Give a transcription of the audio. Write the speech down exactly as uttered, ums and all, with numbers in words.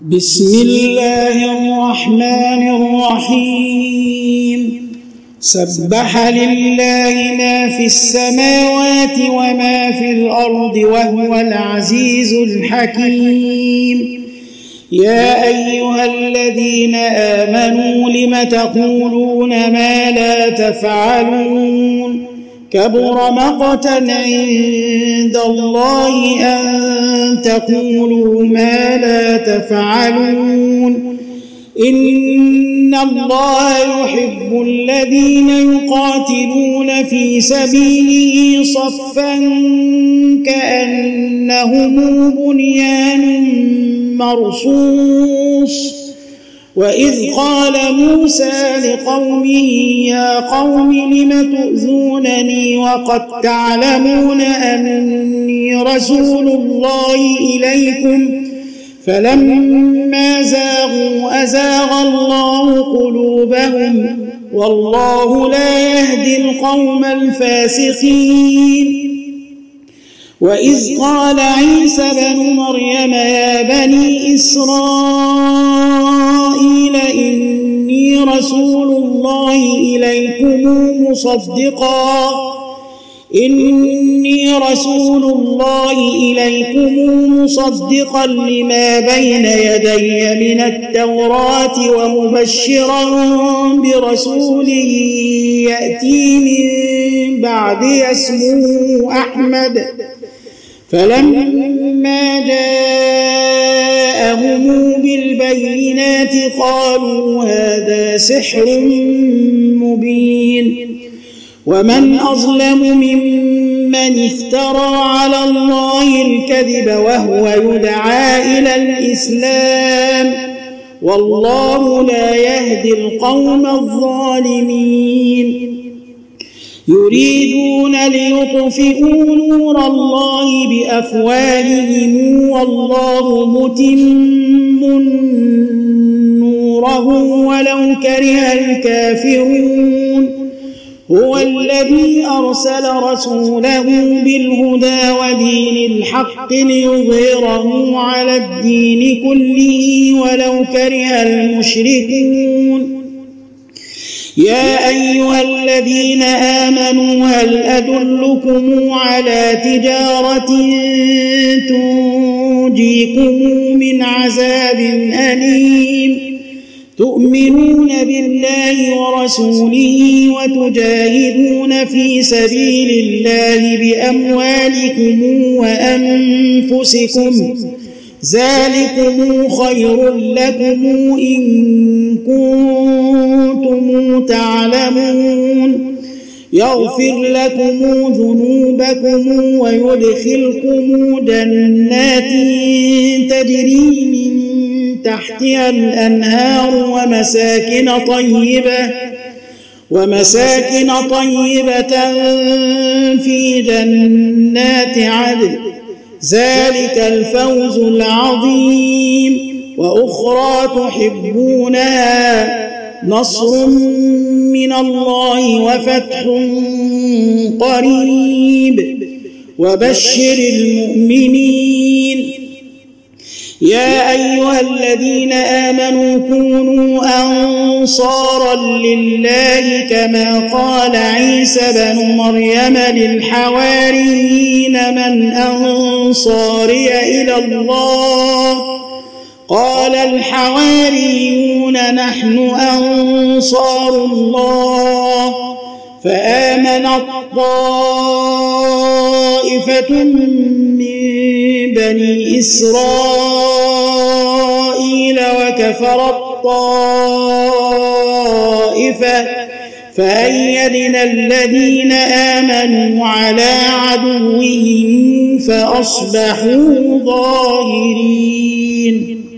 بسم الله الرحمن الرحيم سبح لله ما في السماوات وما في الأرض وهو العزيز الحكيم. يا أيها الذين آمنوا لم تقولون ما لا تفعلون كبر مقتا عند الله أن تقولوا ما لا تفعلون. إن الله يحب الذين يقاتلون في سبيله صفا كأنهم بنيان مرصوص. وإذ قال موسى لقومه يا قوم لم تؤذونني وقد تعلمون أني رسول الله إليكم فلما زاغوا أزاغ الله قلوبهم والله لا يهدي القوم الفاسقين. وإذ قال عيسى بن مريم يا بني إسرائيل إني رسول الله إليكم مصدقا إني رسول الله إليكم مصدقا لما بين يدي من التوراة ومبشرا برسول يأتي من بعد اسمه أحمد. فلما جاءهم بالبينات قالوا هذا سحر مبين. ومن أظلم ممن افترى على الله الكذب وهو يدعى إلى الإسلام والله لا يهدي القوم الظالمين. يريدون ليطفئوا نور الله بأفواههم والله متم نوره ولو كره الكافرون. هو الذي أرسل رسوله بالهدى ودين الحق ليظهره على الدين كله ولو كره المشركون. يا أيها الذين آمنوا هل أدلكم على تجارة تنجيكم من عذاب أليم تؤمنون بالله ورسوله وتجاهدون في سبيل الله بأموالكم وأنفسكم ذلكم خير لكم إن كنتم تعلمون. يغفر لكم ذنوبكم ويدخلكم جنات تجري من تحتها الأنهار ومساكن طيبة ومساكن طيبة في جنات عدن ذلك الفوز العظيم. وأخرى تحبونها نصر من الله وفتح قريب وبشر المؤمنين. يا أيها الذين آمنوا كونوا أنصارا لله كما قال عيسى بن مريم للحواريين من أنصاري إلى الله قال الحواريون نحن أنصار الله. فآمنت طائفة من بني إسرائيل وكفرت طائفة فأيدنا الذين آمنوا على عدوهم فأصبحوا ظاهرين.